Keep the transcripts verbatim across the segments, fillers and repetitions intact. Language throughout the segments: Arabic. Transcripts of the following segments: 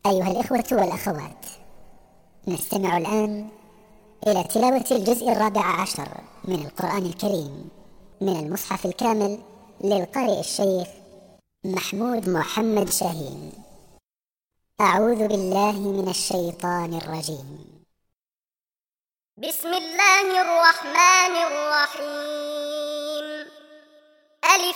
أيها الإخوة والأخوات، نستمع الآن إلى تلاوة الجزء الرابع عشر من القرآن الكريم من المصحف الكامل للقارئ الشيخ محمود محمد شاهين. أعوذ بالله من الشيطان الرجيم. بسم الله الرحمن الرحيم. ألف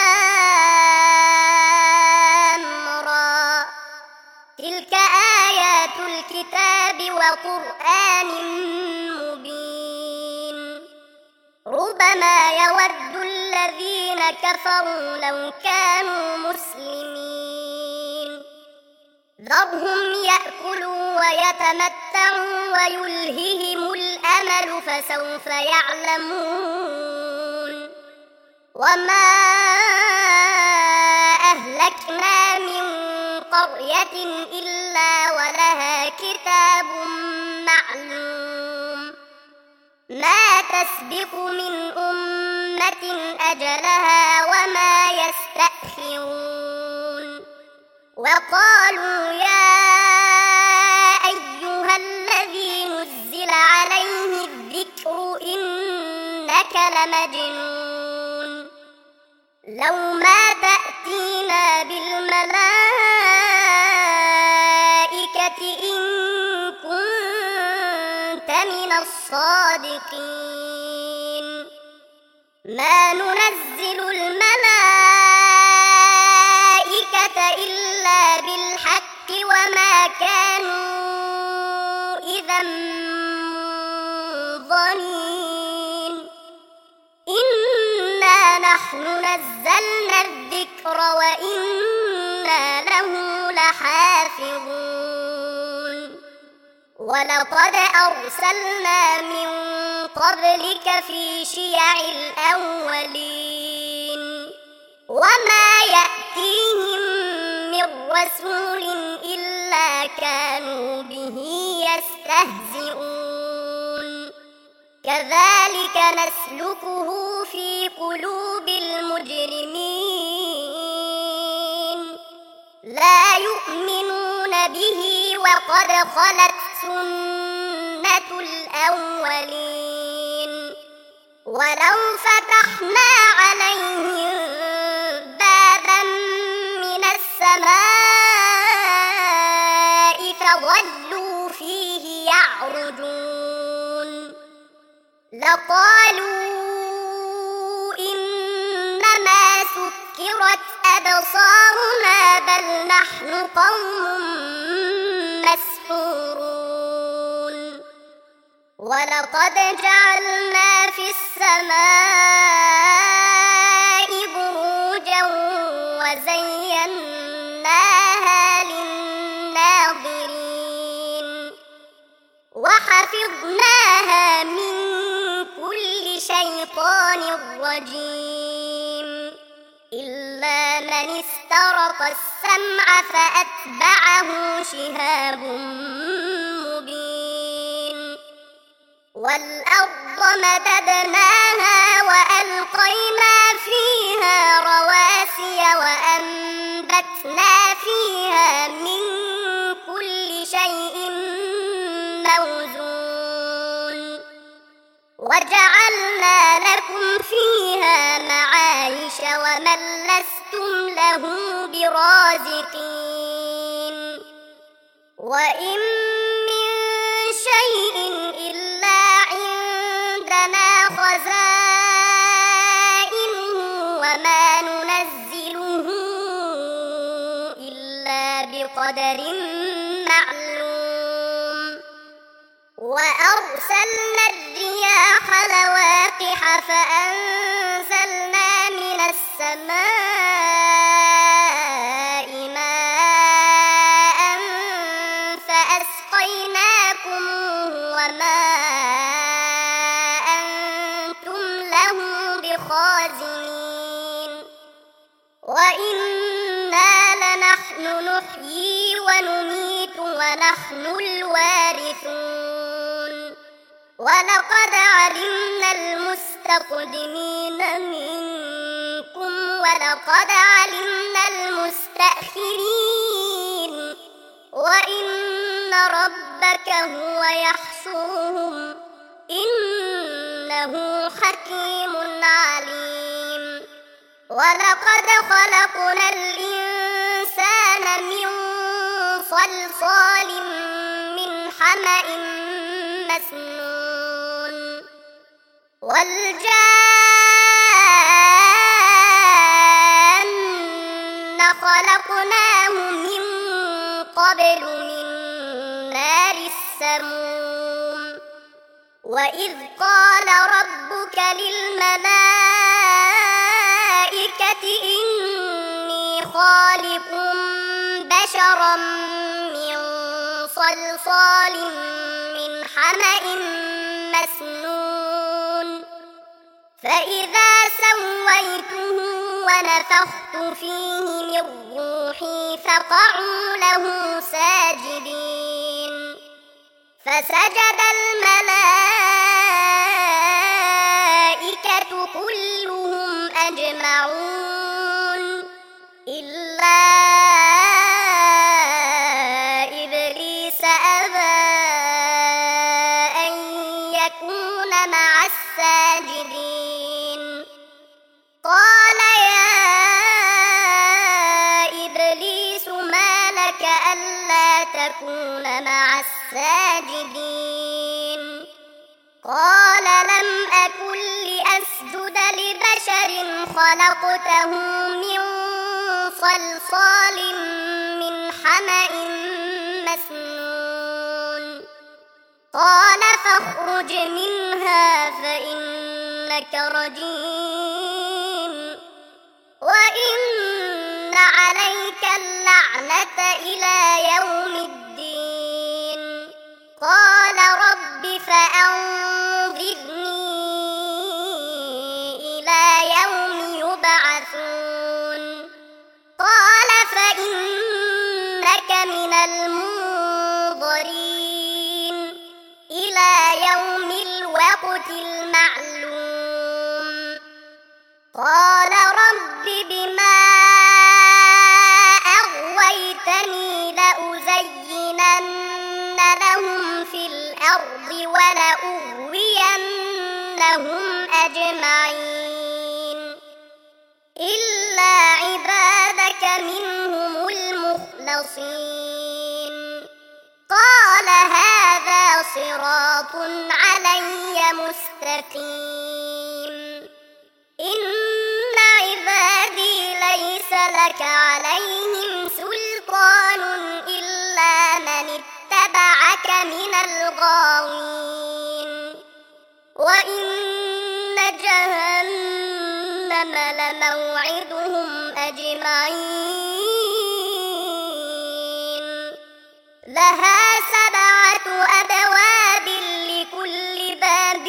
لام را. تلك آيات الكتاب وقرآن مبين. ربما يود الذين كفروا لو كانوا مسلمين. ذرهم يأكلوا ويتمتعوا ويلههم الأمل فسوف يعلمون. وما أهلكنا من قرية إلا ولها كتاب معلوم. ما تسبق من أمة أجلها وما يستأخرون. وقالوا يا أيها الذي نزل عليه الذكر إنك لمجنون. لو ما تأتينا بالملائكة إن كنت من الصادقين. ما ننزل الملائكة إلا بالحق وما كانوا إذا منظرين. إنا نحن نزلنا الذكر وإنا له لحافظون. ولقد أرسلنا من قبلك في شيع الأولين. وما يأتيهم من رسول إلا كانوا به يستهزئون. كذلك نسلكه في قلوب المجرمين. لا يؤمنون به وقد خلت سنة الأولين. ولو فتحنا عليهم بابا من السماء فظلوا فيه يعرجون لقالوا إنما سكرت أبصارنا بل نحن قوم مسحورون. ولقد جعلنا في السماء بروجا وزيناها للناظرين. وحفظناها من كل شيطان رجيم إلا من استرق السمع فأتبعه شهاب مبين. والأرض مددناها وألقينا فيها رواسي وأنبتنا فيها من كل شيء موزون. وجعلنا لكم فيها معايش ومن لستم له برازقين. وإن من شيء إلا عندنا خزائنه وما ننزله إلا بقدر معلوم. وأرسلنا الرياح لواقح فأنزلنا من السماء ماء فأسقيناكموه وما أنتم له بخازنين. وإنا لنحن نحيي ونميت ونحن الوارثون. ولقد علمنا المستقدمين منكم ولقد علمنا المستأخرين. وإن ربك هو يحشرهم إنه حكيم عليم ولقد خلقنا الإنسان من صلصال من حمأ مسنون والجان خلقناه من قبل من نار السموم وإذ قال ربك للملائكة إني خالق بشرا من صلصال من حمأ مسنون فإذا سويته ونفخت فيه من روحي فقعوا له ساجدين فسجد الملائكة كلهم أجمعون إلا إبليس أبى أن يكون مع الساجدين قال يا إبليس ما لك ألا تكون مع الساجدين قال لم أكن لأسجد لبشر خلقته من صلصال من حمأ مسنون قال فاخرج منها فإنك رجيم وإن عليك اللعنة إلى يوم الدين قال رب فأنظرني إلى يوم يبعثون قال فإنك من المنظرين إلى يوم الوقت المعلوم قال رب بما أغويتني لأزينن لهم في الأرض ولأغوينهم أجمعين إلا عبادك منهم المخلصين قال هذا صراط علي مستقيم إن عبادي ليس لك عليهم سلطان إلا من اتبعك من الغاوين وإن جهنم لموعدهم أجمعين لها سبعة أبواب لكل باب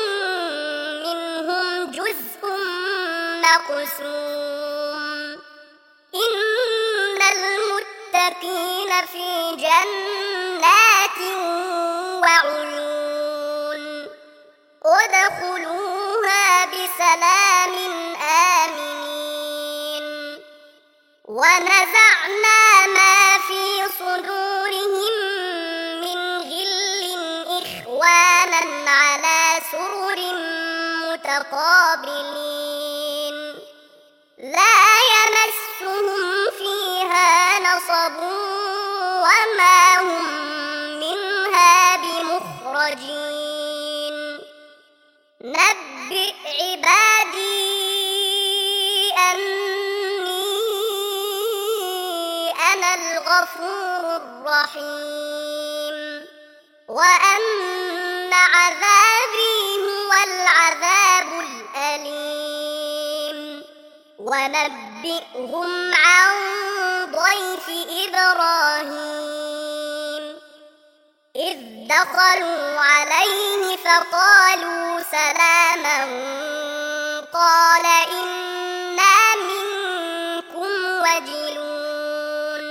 منهم جزء مقسوم إن المتقين في جنات وعيون ادخلوها بسلام آمنين ونزعنا ما في صدورهم من غل إخوانا على سرر متقابلين لا يمسهم فيها نصب وما هم منها بمخرجين نبئ عبادي أني أنا الغفور الرحيم وأن عذابي هو العذاب الأليم ونبئهم عن ضيف إبراهيم إذ دخلوا عليه فقالوا سلاما قال إنا منكم وجلون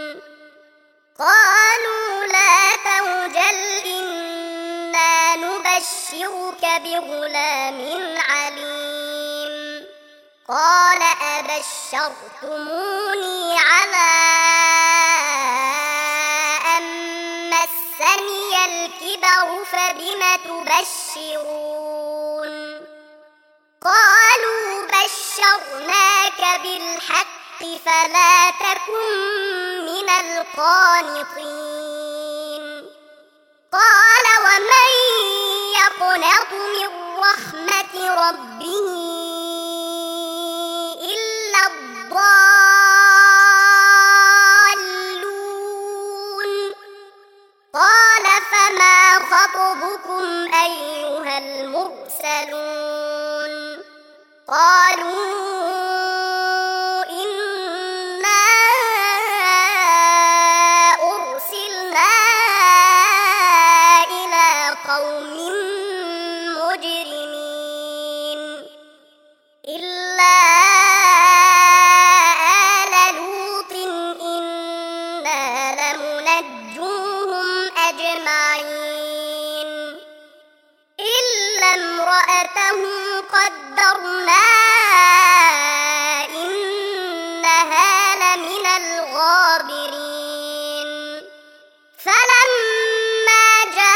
قالوا لا توجل إنا نبشرك بغلام عليم قال أبشرتموني على أن مسني الكبر فبم تبشرون قالوا بشرناك بالحق فلا تكن من القانطين قال ومن يقنط من رحمة ربه إلا الضالون قال فما خطبكم أيها المرسلون قالوا إنا أرسلنا إلى قوم مجرمين إلا آل لوط إنا لمنجوهم أجمعين إلا امرأته قدرنا إنها لمن الغابرين فلما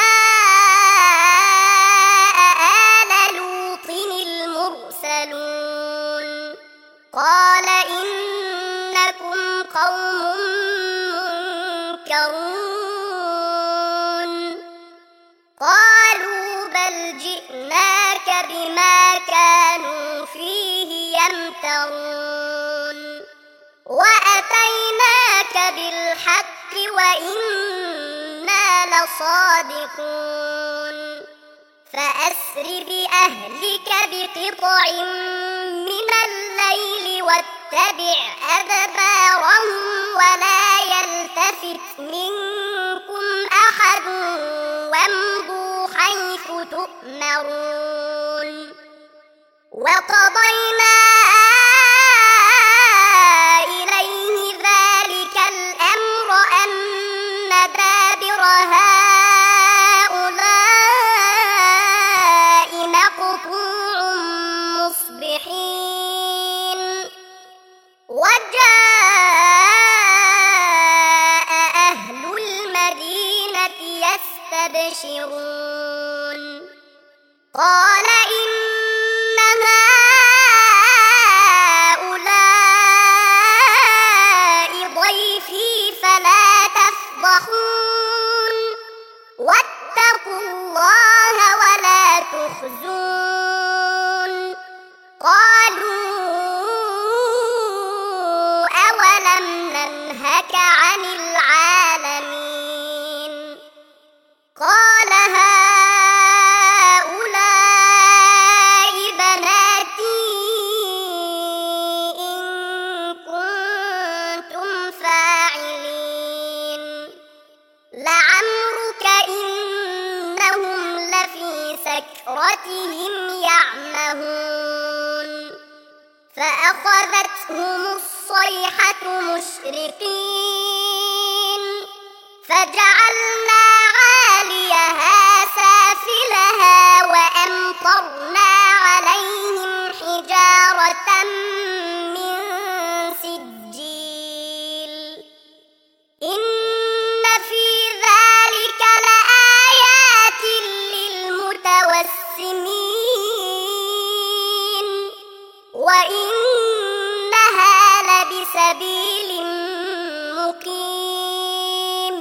جاء آل لوط المرسلون قال إنكم قوم منكرون قالوا بل جئناك بما كانوا فيه يمترون وأتيناك بالحق وإنا لصادقون فأسر بأهلك بقطع من الليل واتبع أدبارهم ولا يلتفت منكم أحد وامضوا حيث تؤمرون وقضينا إليه ذلك الأمر أن دابر هؤلاء مقطوع مصبحين وجاء أهل المدينة يستبشرون قال إن هؤلاء ضيفي فلا تفضحون واتقوا الله ولا تخزون قالوا أولم ننهك عن العالمين قال هؤلاء بناتي إن كنتم فاعلين لعمرك إنهم لفي سكرتهم يعمهون فأخذتهم الصيحة مشرقين فجعلنا عاليها سافلها وأمطرنا عليهم حجارة من سجيل إن في ذلك لآيات للمتوسمين وإنها لبسبيل مقيم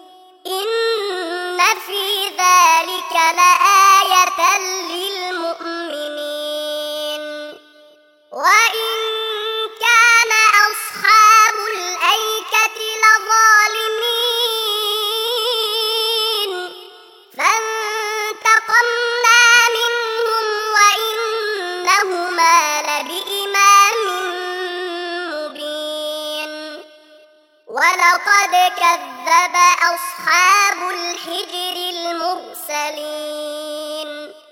إن في ذلك لآية للمؤمنين وإن كان أصحاب الأيكة لظالمين فانتقمنا منهم وإنهما لبإمام مبين ولقد كذب أصحاب الحجر المرسلين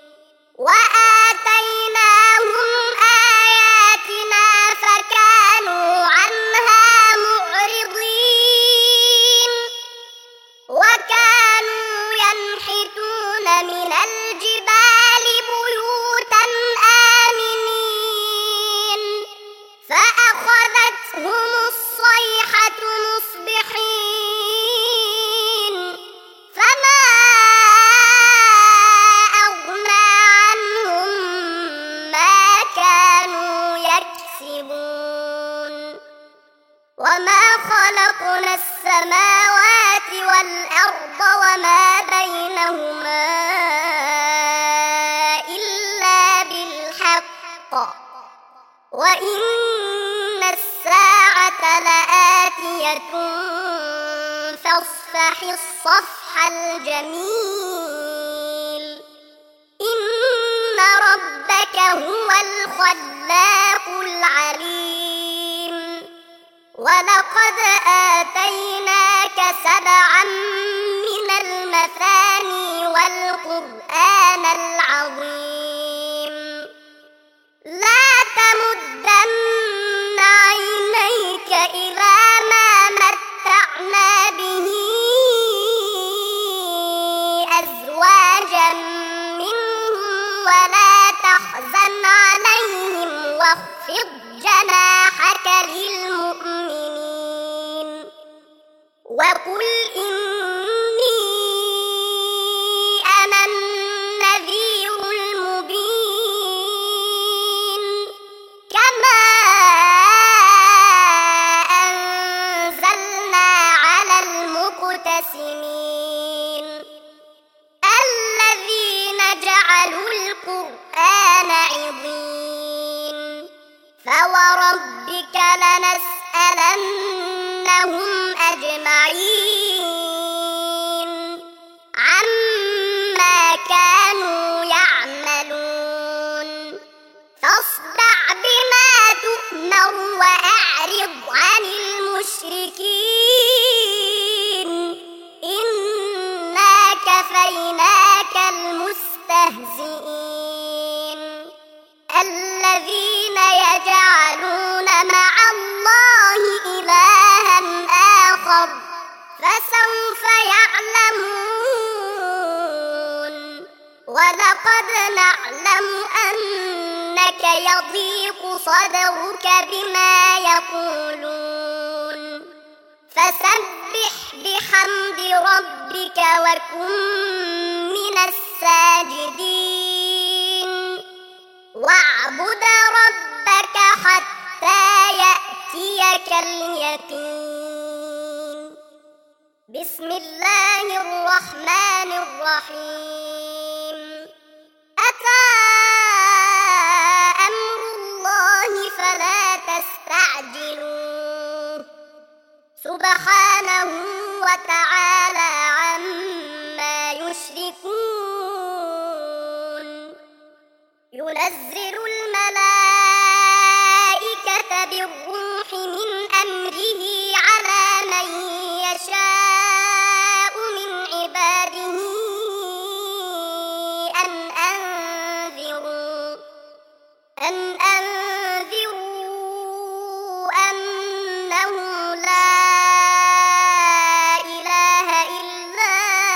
وآتيناهم آياتنا فكانوا عنها معرضين وكانوا ينحتون من الجبال بيوتا آمنين فأخذتهم الصيحة مصبحين فما وإن الساعة لآتية فاصفح الصفح الجميل إن ربك هو الخلاق العليم ولقد آتيناك سبعا من المثاني والقرآن العظيم لا تمدن عينيك إلى ما متعنا به أزواجا منهم ولا تحزن عليهم واخفض جناحك للمؤمنين وقل إني أنا النذير المبين كما أنزلنا على المقتسمين الذين جعلوا القرآن عضين فوربك لنسألنهم أجمعين عما كانوا يعملون فاصدع بما تؤمر وأعرض عن المشركين إنا كفيناك المستهزئين الذين يجعلون مع الله إلها آخر فسوف يعلمون ولقد نعلم أنك يضيق صدرك بما يقولون فسبح بحمد ربك وكن من الساجدين واعبد ربك حتى يأتيك اليقين بسم الله الرحمن الرحيم أتى أمر الله فلا تستعجلوه سبحانه وتعالى عما يشركون ينزل الملائكة بالروح من أمره على من يشاء من عباده أن أنذروا أن أنذروا أنه لا إله إلا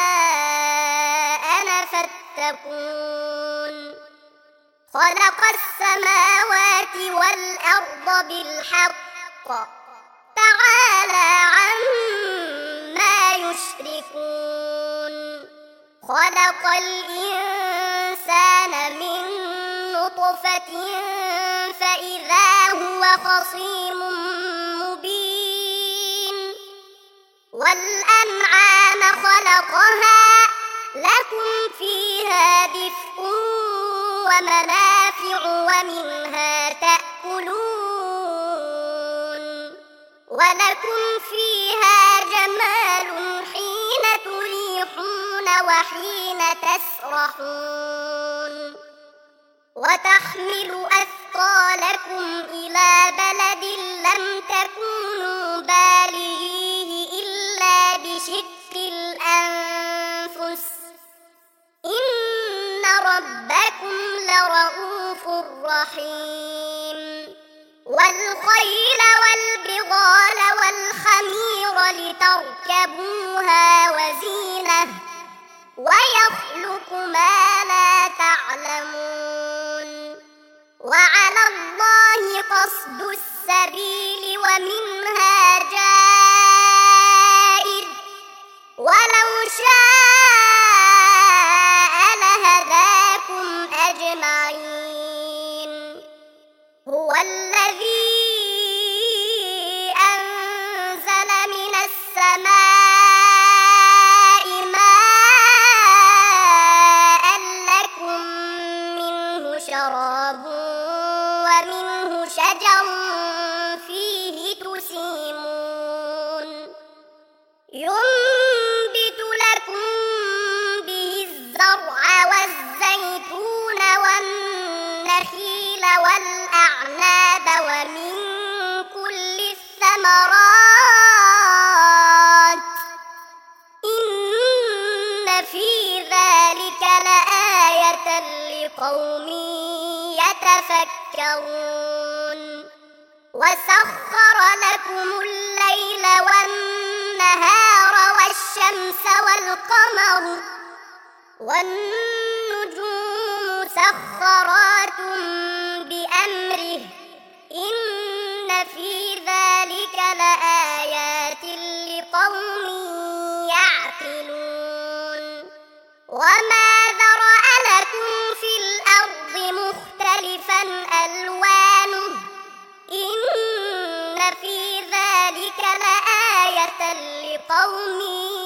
أنا فاتقون خلق السماوات والأرض بالحق تعالى عما يشركون خلق الإنسان من نطفة فإذا هو خصيم مبين والأنعام خلقها لكم فيها دفء ومنافع ومنها تأكلون ولكم فيها جمال حين تريحون وحين تسرحون وتحمل أثقالكم إلى بلد لم تكونوا بالغيه إلا بشق الأنفس إن ربكم لرؤوف رحيم والخيل والبغال والحمير لتركبوها وزينة ويخلق ما لا تعلمون وعلى الله قصد السبيل ومنها جائر ولو شاء لهداكم أجمعين هو الذي أنزل من السماء ماء لكم منه شراب ومنه شجر في ذلك لآية لقوم يتفكرون وسخر لكم الليل والنهار والشمس والقمر والنجوم مسخرات بأمره إن في ذلك لآيات لقوم يعقلون وما ذرأ لكم في الأرض مختلفا ألوانه إن في ذلك لآية لقوم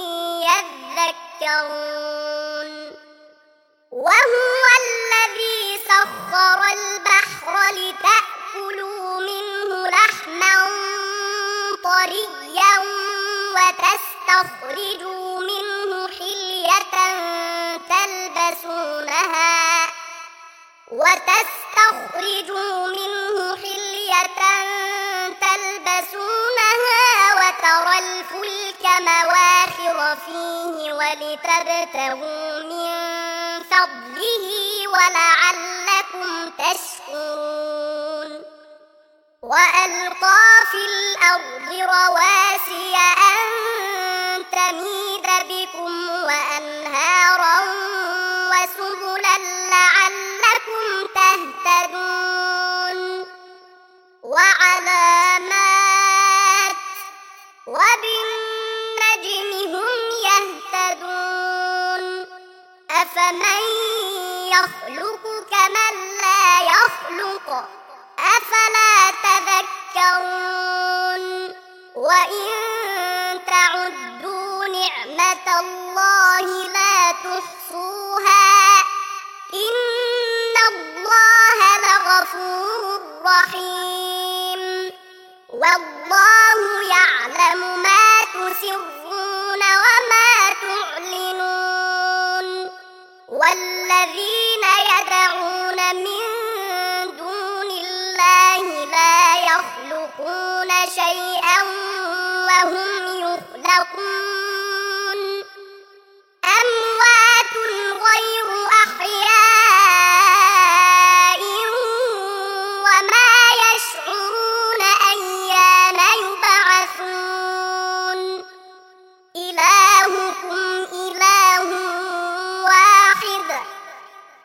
يذكرون وهو الذي سخر البحر لتأكلوا منه لحما طريا وتستخرجوا منه حلية تلبسونها وتستخرجوا منه حلية تلبسونها وترى الفلك مواخر فيه ولتبتغوا من فضله ولعلكم تشكرون وألقى في الأرض رواسي أن تميد بكم وأنهارا وسبلا لعلكم تهتدون وعلامات وبالنجم هم يهتدون أفمن يخلق كمن لا يخلق أفلا تذكرون وإن تعدوا نعمة الله لا تحصوها إن الله لغفور رحيم والله يعلم ما تسرون وما تعلنون والذين يدعون من دون الله لا يخلقون شيئا وهم يخلقون أموات غير أحياء وما يشعرون أيان يبعثون إلهكم إله واحد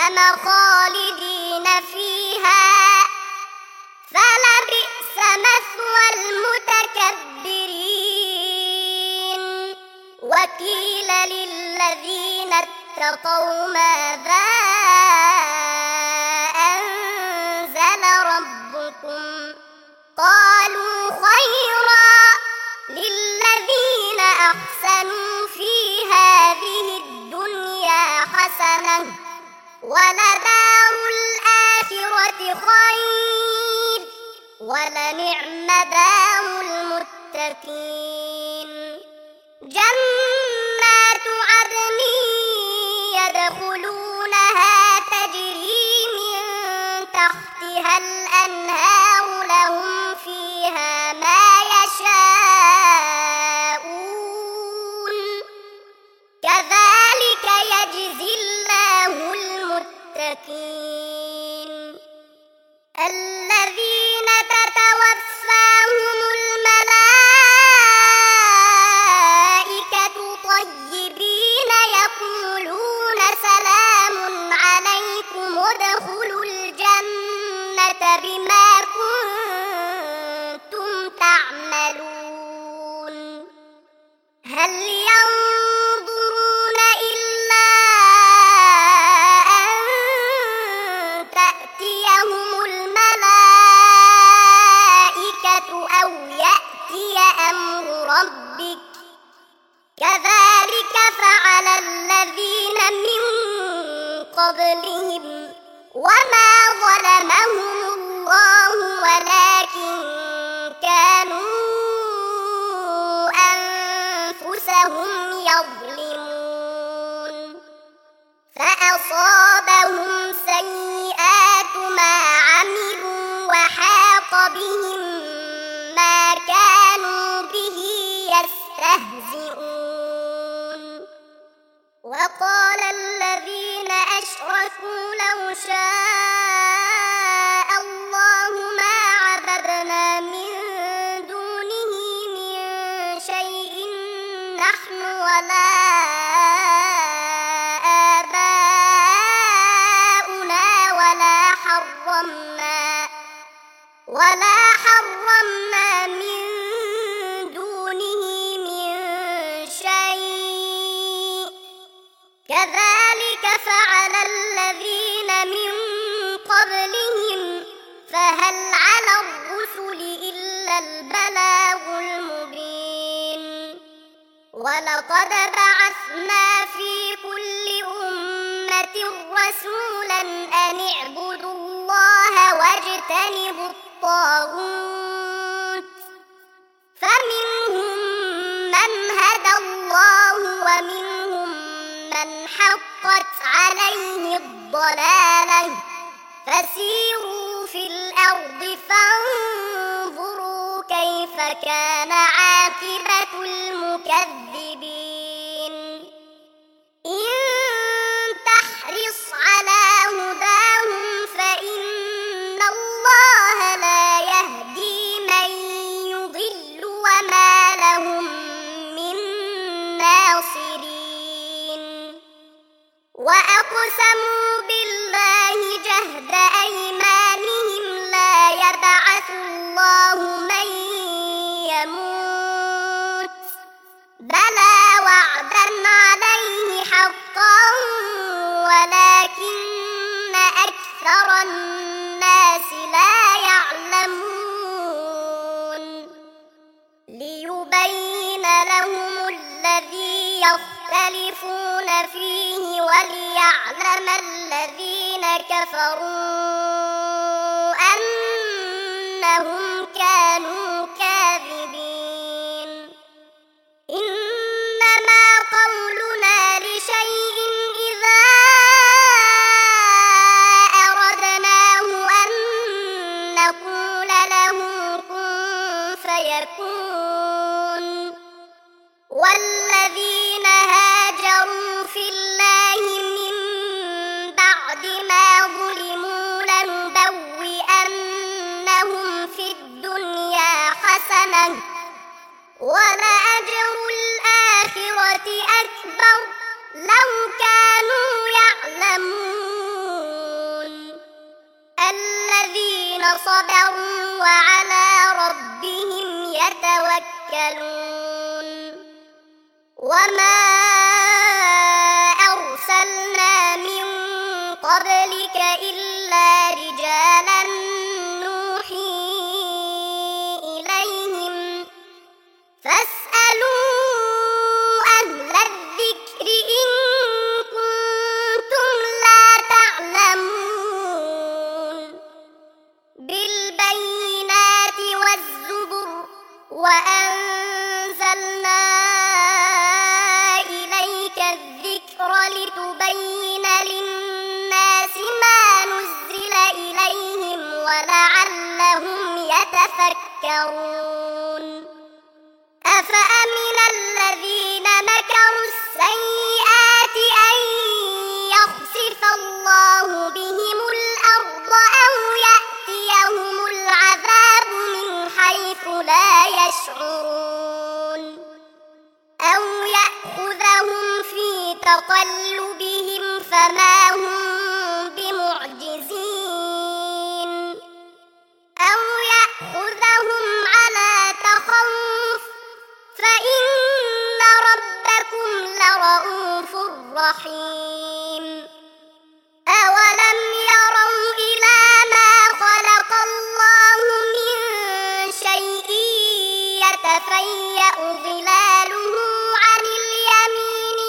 جهنم خالدين فيها فلبئس مثوى المتكبرين وقيل للذين اتقوا ماذا أنزل ربكم قالوا خيرا للذين أحسنوا في هذه الدنيا حسنة ولدار الآخرة خير ولنعم دار المتقين جنات عدن يدخلونها تجري من تحتها الأنهار لهم فيها ما يشاءون كذلك يجزي الله المتقين الذين تتوفاهم الملائكة طيبين يقولون سلام عليكم ادخلوا الجنة بما كنتم تعملون هل ينظرون إلا أن تأتيهم الملائكة أو يأتي أمر ربك كذلك فعل الذين من قبلهم وما ظلمهم الله ولكن كانوا أنفسهم يظلمون فأصابهم سيئات ما عملوا وحاق بهم ما كانوا به يستهزئون وقال الذين أشركوا لو شاء الله ما عبدنا من دونه من شيء نحن ولا آباؤنا ولا حرمنا ولا حرمنا من دونه من شيء كذلك فعل الذين من قبلهم فهل على الرسل إلا البلاغ المبين ولقد بعثنا في كل أمة رسولا أن اعبدوا الله واجتنبوا الطاغوت فمنهم من هدى الله ومنهم من حقت عليه الضلالة فسيروا في الأرض فانظروا كيف كان عاقبة المكذبين إن تحرص على هداهم فإن الله لا يهدي من يضل وما لهم من ناصرين وأقسموا بالله جهد أيمانهم لا يبعث الله من يموت بلى وعدا عليه حقا ولكن أكثر الناس لا يعلمون ليبين لهم الذي يختلفون فيه وليعلم الذين كفروا أنهم كانوا كاذبين إنما قولنا لشيء إذا أردناه أن نقول له كن فيكون والذين هاجروا في الله من بعد ما ظلموا لنبوئنهم في الدنيا صبروا وعلى ربهم يتوكلون وما أرسلنا من قبلك إلا رجالا نوحي إليهم فاسألوا أهل الذكر إن كنتم لا تعلمون بالبينات والزبر وأنزلنا إليك الذكر لتبين للناس ما نزل إليهم ولعلهم يتفكرون أفأمن الذين مكروا السيئات أن يخسف الله بهم الأرض أو يأتيهم العذاب من حيث لا يشعرون أو يأخذهم في تقلبهم فما هم بمعجزين أو يأخذهم على تخوف فإن ربكم لرؤوف رحيم أولم يروا إلى ما خلق الله من شيء يتفيأ ظلاله عن اليمين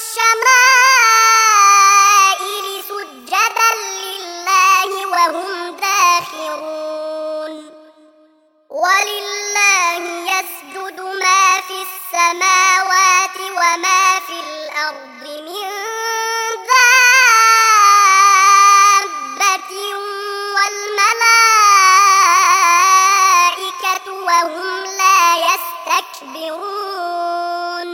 والشمائل سجدا لله وهم داخرون ولله يسجد ما في السماوات وما في الأرض من دابة والملائكة وهم لا يستكبرون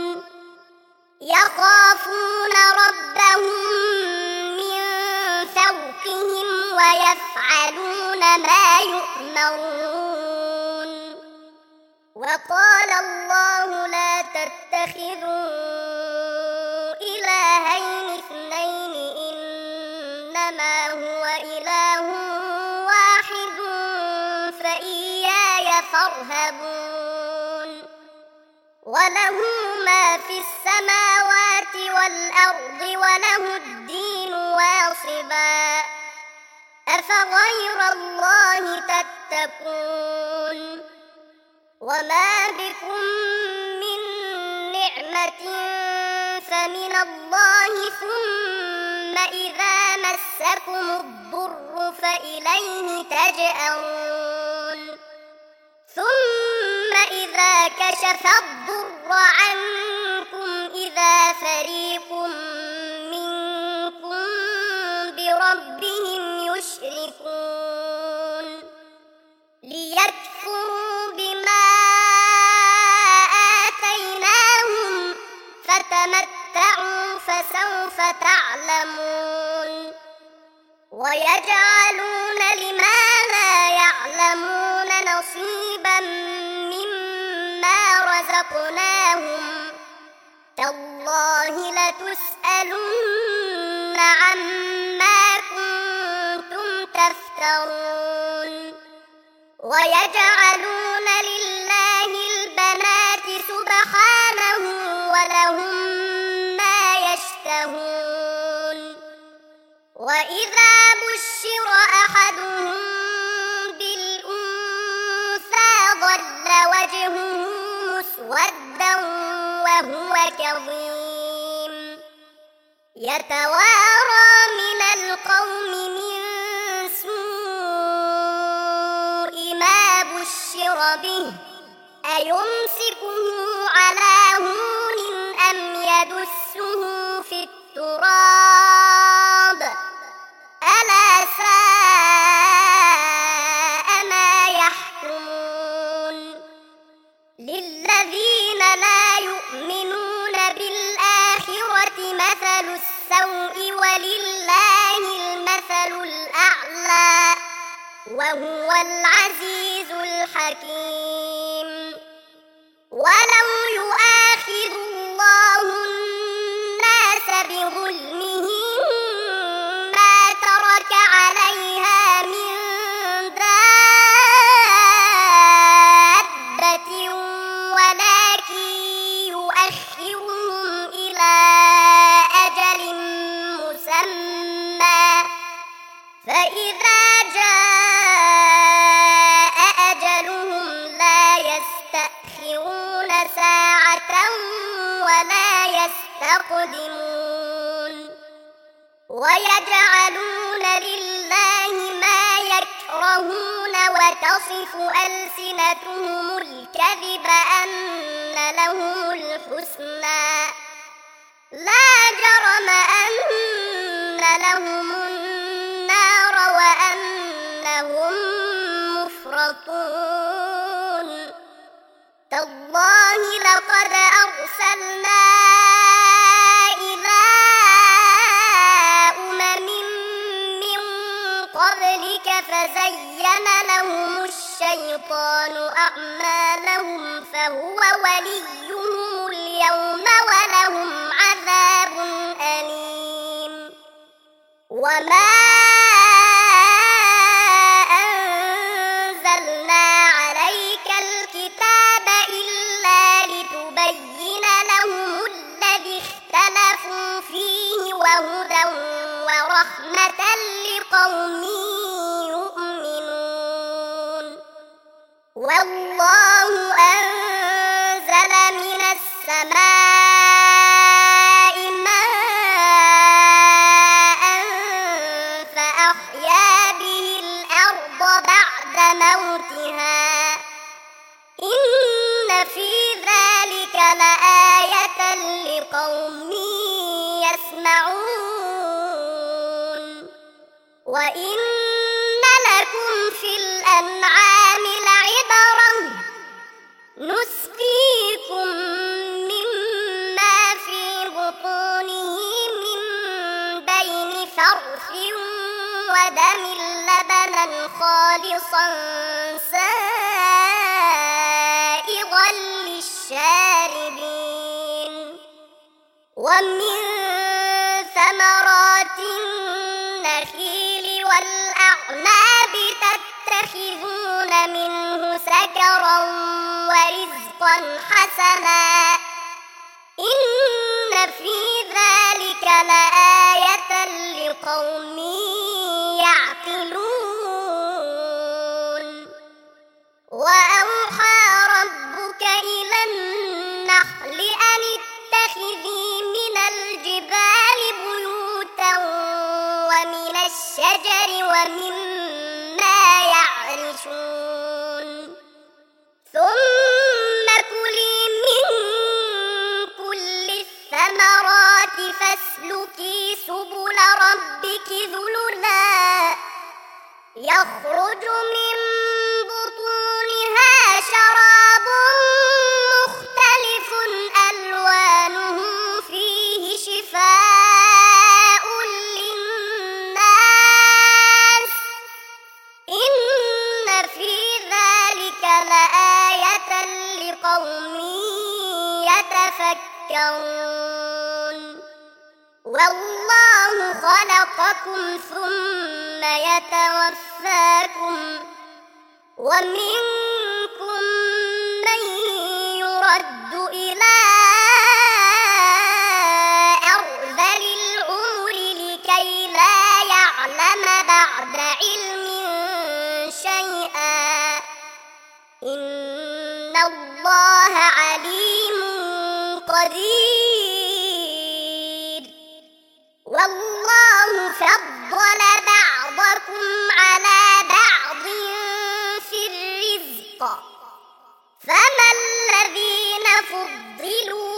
يخافون ربهم من فوقهم ويفعلون ما يؤمرون وقال الله لا تتخذوا إلهين اثنين إنما هو إله واحد فإياي فارهبون وله ما في السماوات والأرض وله الدين واصبا أفغير الله تتقون وما بكم من نعمة فمن الله ثم إذا مسكم الضر فإليه تجأرون ثم إذا كشف الضر عنكم إذا فريق منكم بربهم يشركون ليكفروا بما آتيناهم فتمتعوا فسوف تعلمون ويجعلون لما لا يعلمون نصيبا مما رزقناهم تالله لتسألن عما كنتم تفترون ويجعلون لله البنات سبحانه ولهم ما يشتهون وإذا بشر أحدهم بالأنثى ظل وجهه مسودا وهو كظيم يتوارى من القوم من سوء ما بشر به أيمسكه على هون أم يدسه في التراب ألا ساء ما يحكمون للذين لا يؤمنون بالآخرة مثل السوء ولله المثل الأعلى وهو العزيز الحكيم ولو يؤاخذ الله الناس بظلمهم ما ترك عليها من دابة يستقدمون ويجعلون لله ما يكرهون وتصف ألسنتهم الكذب أن لهم الحسنى لا جرم أن لهم النار وأنهم مفرطون تالله لقد أرسلنا إلى أمم من قبلك فزين لهم الشيطان أعمالهم فهو وليهم اليوم ولهم عذاب أليم وما أنزلنا عليك الكتاب إلا لتبين لهم الذي اختلفوا فيه وهدى ورحمة لقوم يؤمنون والله أنزل من السماء ماء فأحيا به الأرض بعد موتها إن في ذلك لآية لقوم يسمعون وإن لكم في الأنعام لعبرة نسقيكم مما في بطونه من بين فرث ودم لبنا خالصا سائغا للشاربين ومن ثمرات النخيل والأعناب تتخذون منه سكرا ورزقا حسنا إن في ذلك لآية لقوم يعقلون وأوحى ربك إلى النحل أن اتخذي من الجبال بيوتا ومن الشجر ومما يعرشون ثم كلي من كل الثمرات فاسلكي سبل ربك ذللا يخرج من بطونها شراب مختلف ألوانه فيه شفاء للناس إن في ذلك لآية لقوم يتفكرون والله خلقكم ثم يتوفاكم ومنكم من يرد إلى أرذل العمر لكي لا يعلم بعد علم شيئا إن الله عليم قدير والله فضل بعضكم على بعض في الرزق فما الذين فضلوا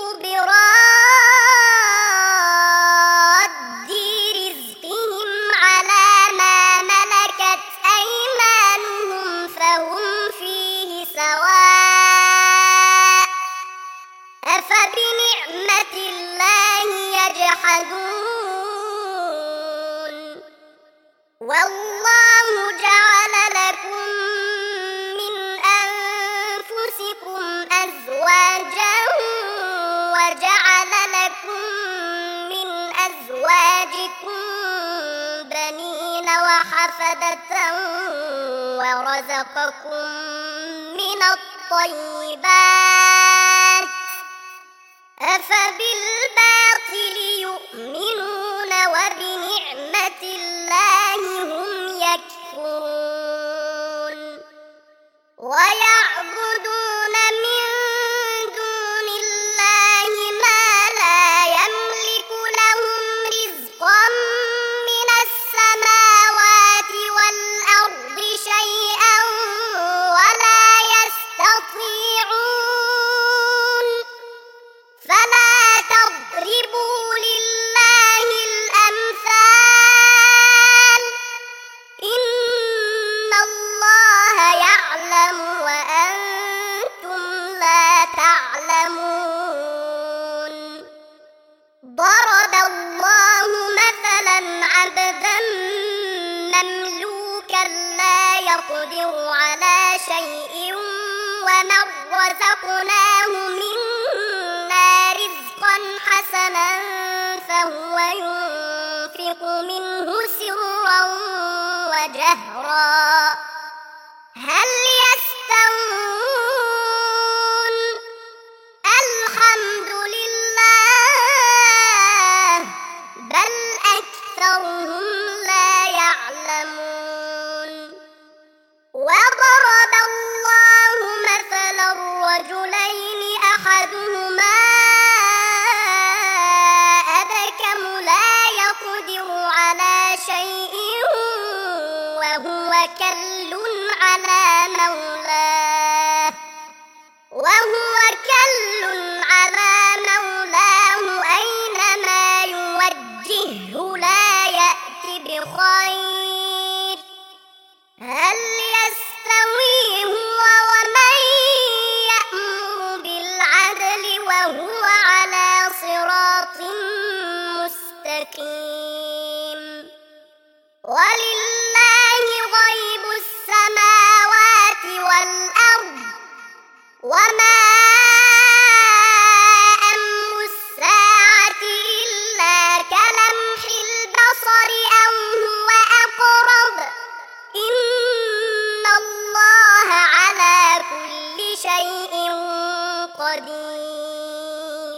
براد رزقهم على ما ملكت أيمانهم فهم فيه سواء أفبنعمة الله يجحدون والله جعل لكم من أنفسكم أزواجا وجعل لكم من أزواجكم بنين وحفدة ورزقكم من الطيبات أفبالباطل يؤمنون وبنعمة الله هم يكفرون ويعبدون من دون الله ما لا يملك يقدر على شيء ومن رزقناه منا رزقا حسنا فهو ينفق منه سرا وجهرا هل يستوون الحمد لله بل أكثرهم لا يعلمون وضرب الله مثلا رجلين أحدهما أبكم لا يقدر على شيء وهو كل على مولاه وهو كل على مولاه أينما يوجهه لا يأتي بخير هل يستوي هو ومن يأمر بالعدل وهو على صراط مستقيم ولله غيب السماوات والأرض وما أمر الساعة إلا كلمح البصر أو هو أقرب إن الله على كل شيء قدير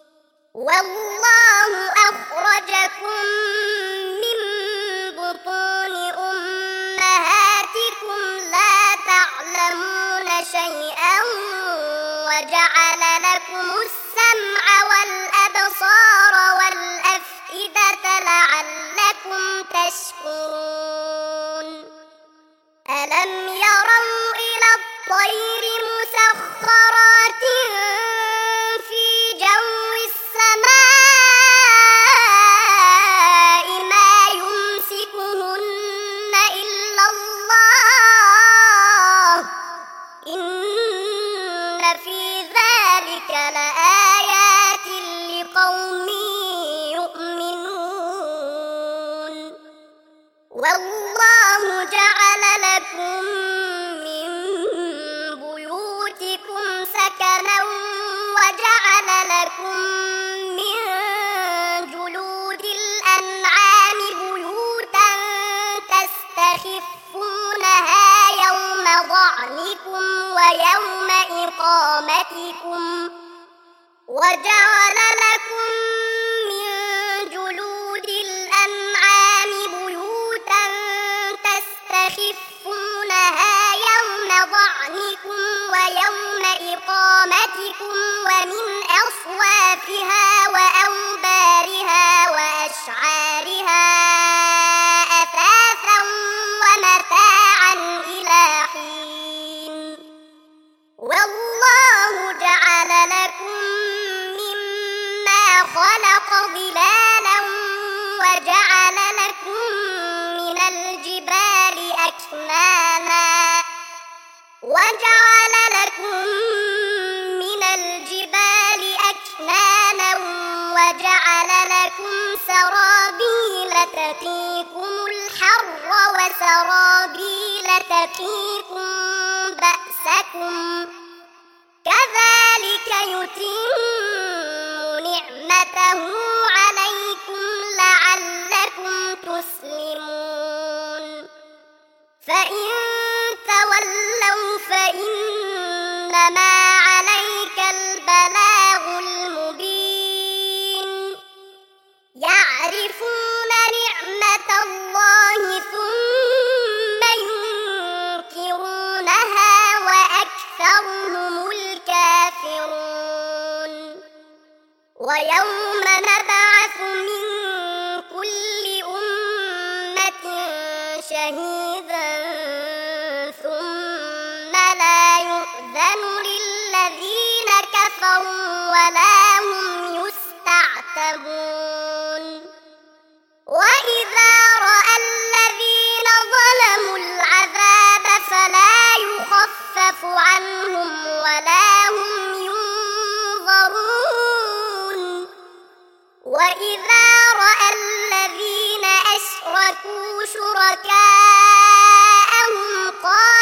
والله أخرجكم من بطون أمهاتكم لا تعلمون شيئا وجعل لكم السمع والأبصار والأفئدة لعلكم تشكرون ألم يروا إلى الطير مسخرات في جو السماء ما يمسكهن إلا الله إن في ذلك لآيات لقوم يؤمنون والله جعل لكم من بيوتكم سكنا وجعل لكم من جلود الأنعام بيوتا تستخفونها يوم ضعنكم ويوم إقامتكم وجعل لكم من جلود الأنعام بيوتا تستخفونها يوم ضعنكم ويوم إقامتكم ومن أصوافها وأوبارها وأشعارها أثاثا ومتاعا إلى حين والله جعل لكم مما خلق ظلالا وجعل لكم من الجبال أكنانا وجعل لكم من الجبال أكنانا وجعل لكم سرابيل تقيكم الحر وسرابيل تقيكم بأسكم كذلك يتم نعمته عليكم لعلكم تسلمون فإن تولوا فإنما عليك البلاغ المبين يعرفون نعمة الله ثم ينكرونها وأكثرهم الكافرون ويوم نبعث من كل أمة شهيدا ثم لا يؤذن للذين كفروا ولا هم يستعتبون وإذا رأى الذين ظلموا العذاب فلا يخفف عنهم ولا هم ينظرون وإذا رأى الذين أشركوا شركاءهم قالوا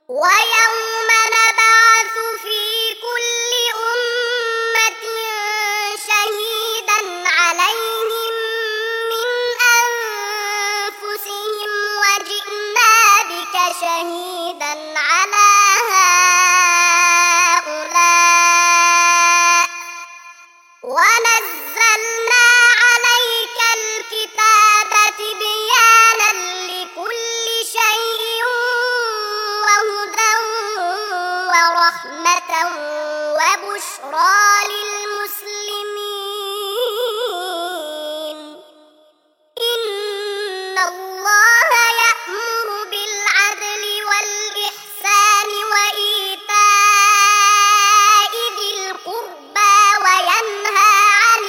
ويوم نبعث في كل أمة شهيدا عليهم من أنفسهم وجئنا بك شهيدا على هؤلاء ونزلنا عليك الكتاب تبيانا لكل شيء وهدى ورحمة وبشرى للمسلمين. إن الله يأمر بالعدل والإحسان وإيتاء ذي القربى وينهى عن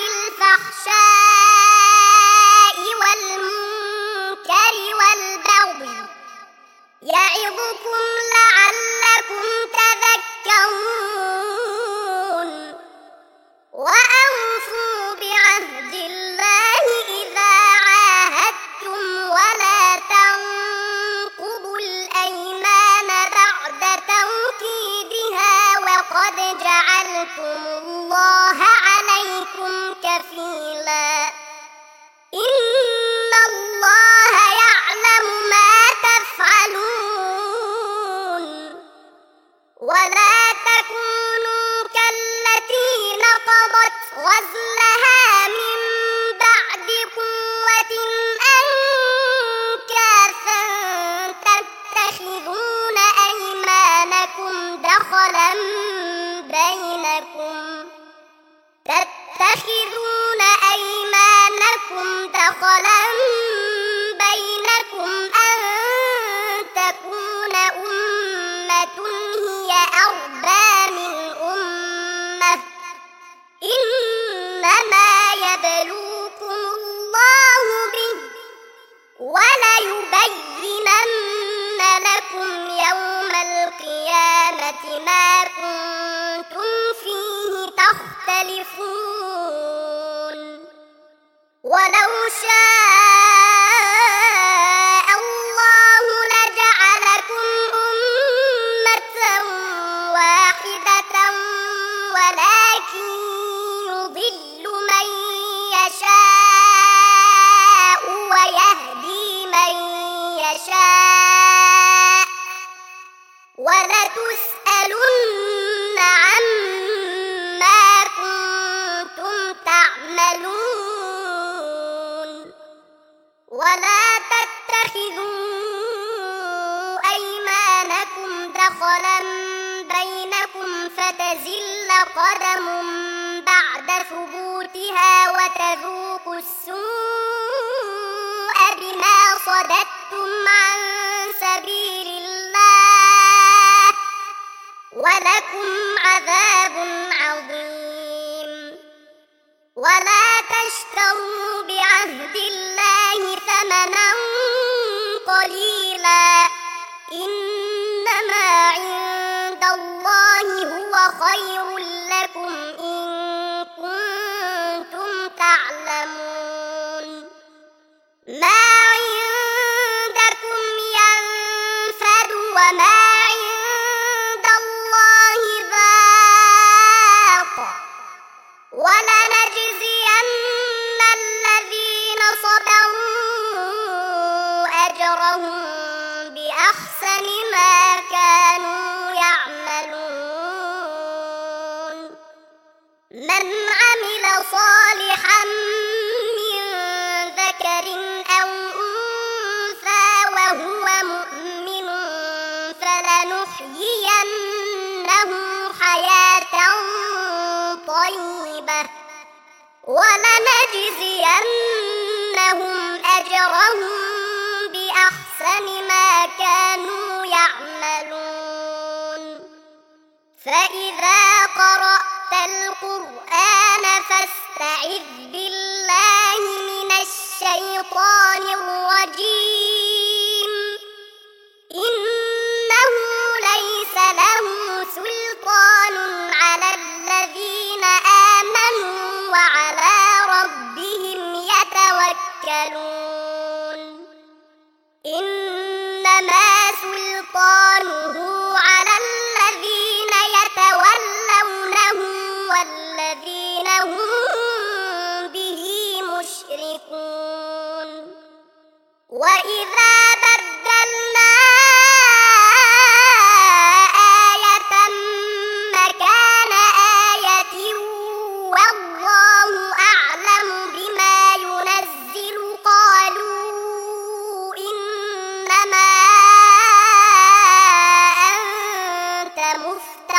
الفحشاء والمنكر والبغي يعظكم لعلكم تذكرون. وأوفوا بعهد الله إذا عاهدتم ولا تنقضوا الأيمان بعد توكيدها وقد جعلتم الله عليكم كفيلا. إن الله يعلم ما تفعلون. ولا تكونوا كالتي نقضت غزلها من بعد قوة أنكاثا تتخذون أيمانكم دخلا بينكم تتخذون أيمانكم دخلا بينكم أن تكون أمة هي أربى من أمة إنما يبلوكم الله به وليبينن لكم يوم القيامة ما كنتم فيه تختلفون. ولو شاء الله لجعلكم أمة واحدة ولكن يضل من يشاء ويهدي من يشاء ولتسألن عما كنتم تعملون. ولا تتخذوا أيمانكم دخلا بينكم فتزل قدم بعد ثبوتها وتذوقوا السوء بما صددتم عن سبيل الله ولكم عذاب عظيم. ولا تشتروا بعهد الله ثمنا قليلا إنما عند الله هو خير لكم إن كنتم تعلمون. ما عندكم ينفد وما عند الله باق ولنجزين الذين صبروا أجرهم بأحسن ما كانوا يعملون. من عمل صالحا من ذكر أو أنثى وهو مؤمن فلنحيينه حياة طيبة ولنجزينهم أجرهم بأحسن ما كانوا يعملون. فإذا قرأت القرآن فاستعذ بالله من الشيطان الرجيم. إنه ليس له سلطان على الذين آمنوا وعلى ربهم يتوكلون. إنما سلطانه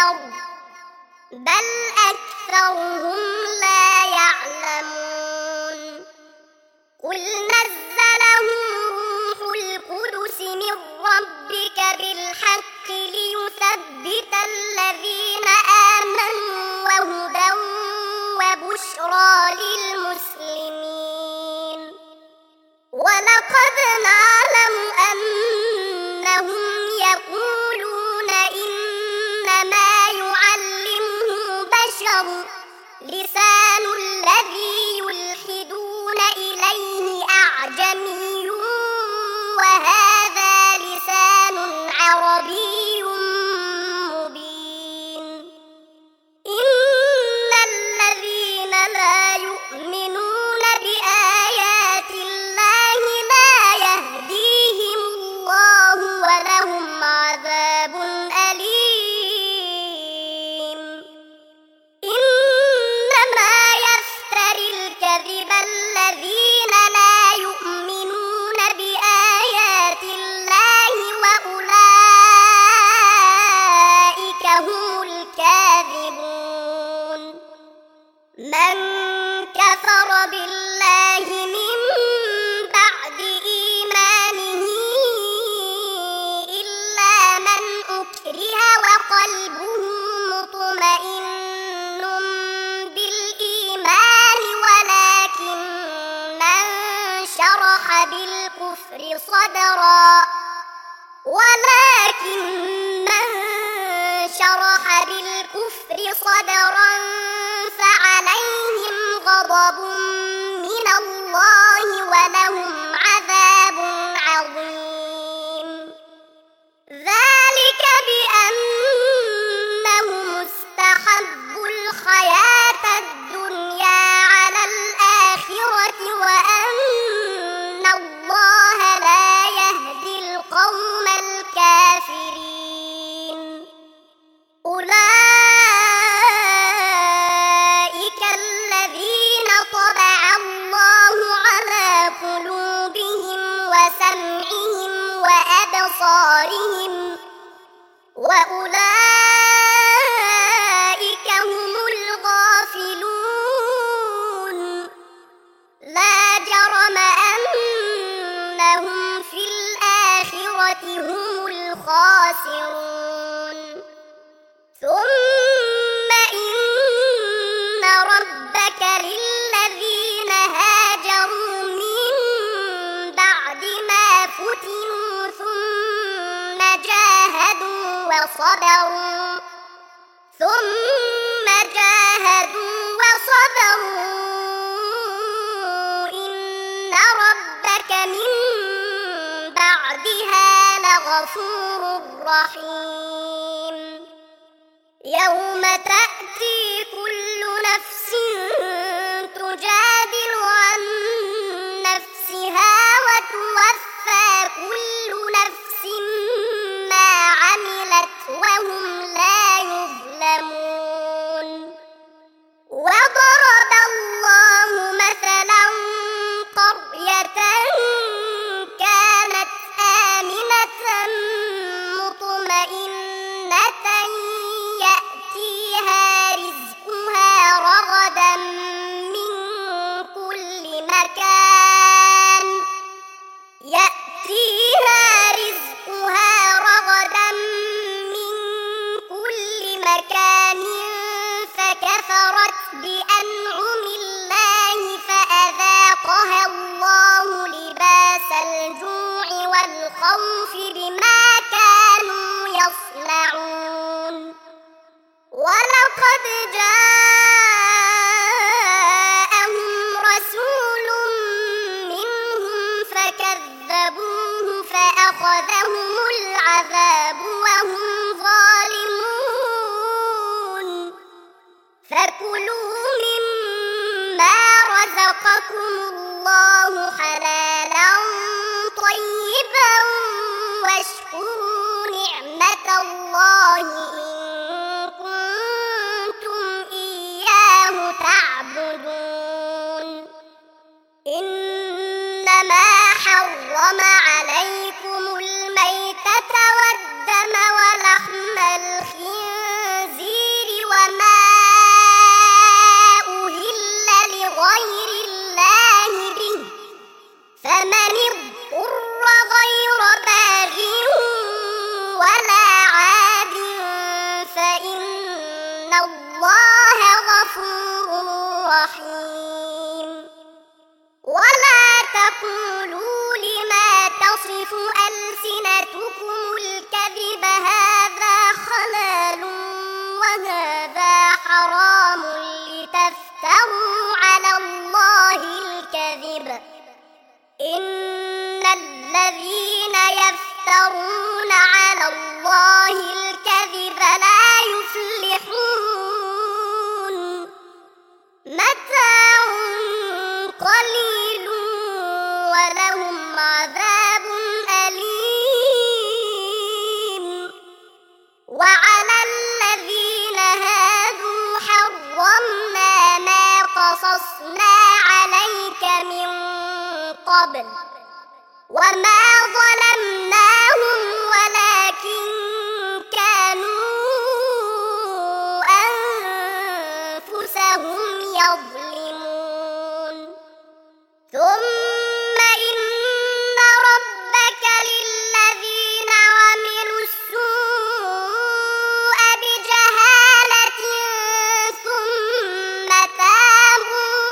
الأرض بل أكثرهم لا يعلمون قل نزله روح القدس من ربك بالحق ليثبت الذين آمنوا وهدى وبشرى للمسلمين ولقد نعلم أنهم يقولون إنما يعلمه بشر لسان الذي يلحدون إليه أعجمي وهذا لسان عربي مبين إن الذين لا يؤمنون بآيات الله لا يهديهم الله ولهم عذاب أليم إنما يفتري الكذب الذين لا يؤمنون بآيات الله وأولئك هم الكاذبون من كفر بالله من بعد إيمانه إلا من أكره وقلبه مطمئن بالإيمان ولكن من شرح بالكفر صدرا ولكن من شرح بالكفر صدرا فعليهم غضب من الله ولهم عذاب عظيم ذلك بأنهم استحبوا الحياة الدنيا على الآخرة وأن الله لا يهدي القوم الكافرين أولئك الذين طبع الله على قلوبهم وسمعهم وأبصارهم وأولئك هم الغافلون لا جرم أنهم في الآخرة هم الخاسرون ثم إن ربك للذين هاجروا من بعد ما فتنوا ثم جاهدوا وصبروا ثم جاهدوا وصبروا إن ربك من بعدها لغفور رحيم يوم تأتي كل نفس تجادل عن نفسها وتوفى كل نفس ما عملت وهم لا يظلمون وضرب الله مثلا قرية كانت آمنة مطمئنة يأتيها رزقها رغدا من كل مكان يأتيها رزقها رغدا من كل مكان فكفرت بأنعم الله فأذاقها الله لباس الجوع والخوف بما كانوا يصنعون ولقد جاءهم رسول منهم فكذبوه فأخذهم العذاب وهم ظالمون فكلوا مما رزقكم الله حلالا طيبا واشكروا نعمة الله إن كنتم إياه تعبدون إنما حرم عليكم الميتة والدم ولحم الخنزير قصصنا عليك من قبل وما ظلمناهم ولكن كانوا أنفسهم يظلمون ثم إن ربك للذين عملوا السوء بجهالة ثم تابوا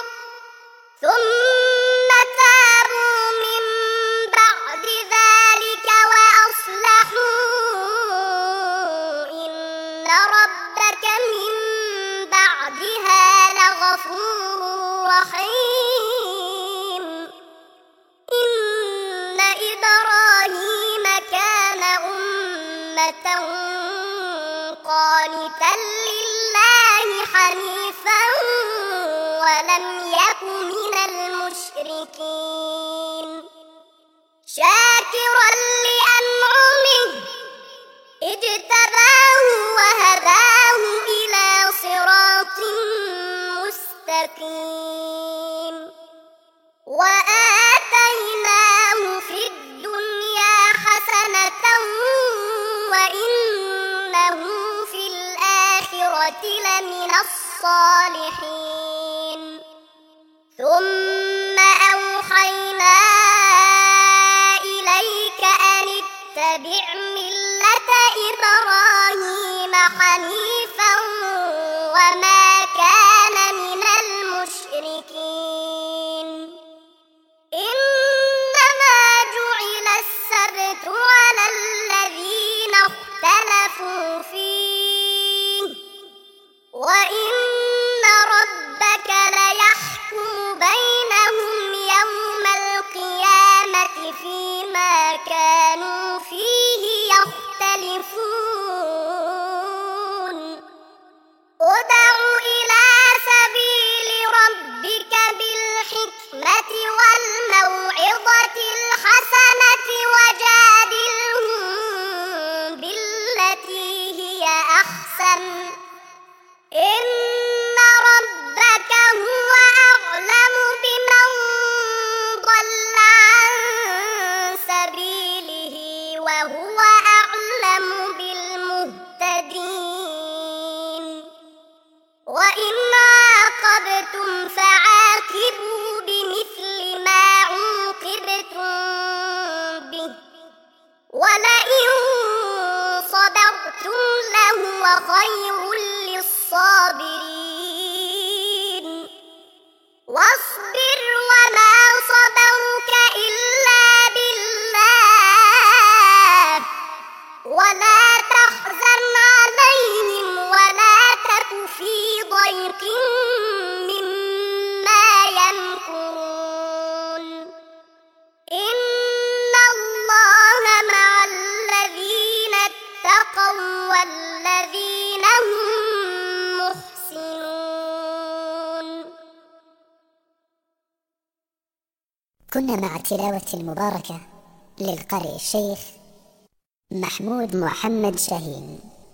ثم تابوا من بعد ذلك وأصلحوا إن ربك من بعدها لغفور رحيم إن إبراهيم كان أمة قانتا لله حنيفا ولم يك من المشركين شاكرا لأنعمه اجتباه وهداه إلى صراط مستقيم وآتيناه في الدنيا حسنة وإنه في الآخرة لمن الصالحين ثم أوحينا إليك أن اتبع ملة إبراهيم حنيفا وما كان من المشركين إنما جعل السبت على الذين اختلفوا فيه وإن ربك ليحكم بينهم يوم القيامة فيما كانوا فيه يختلفون ادع إلى سبيل ربك بالحكمة والموعظة الحسنة وجادلهم بالتي هي أحسن إن ربك هو أعلم بمن ضل عن سبيله وهو أعلم بالمهتدين وإن عاقبتم فعاقبوا بمثل ما عوقبتم به ولئن صبرتم لهو خير للصابرين واصبر وما صبرك إلا بالله ولا تحزن عليهم ولا تك في ضيق مما يمكرون إن الله مع الذين اتقوا والذين هم محسنون. كنا مع التلاوة المباركة للقارئ الشيخ محمود محمد شاهين.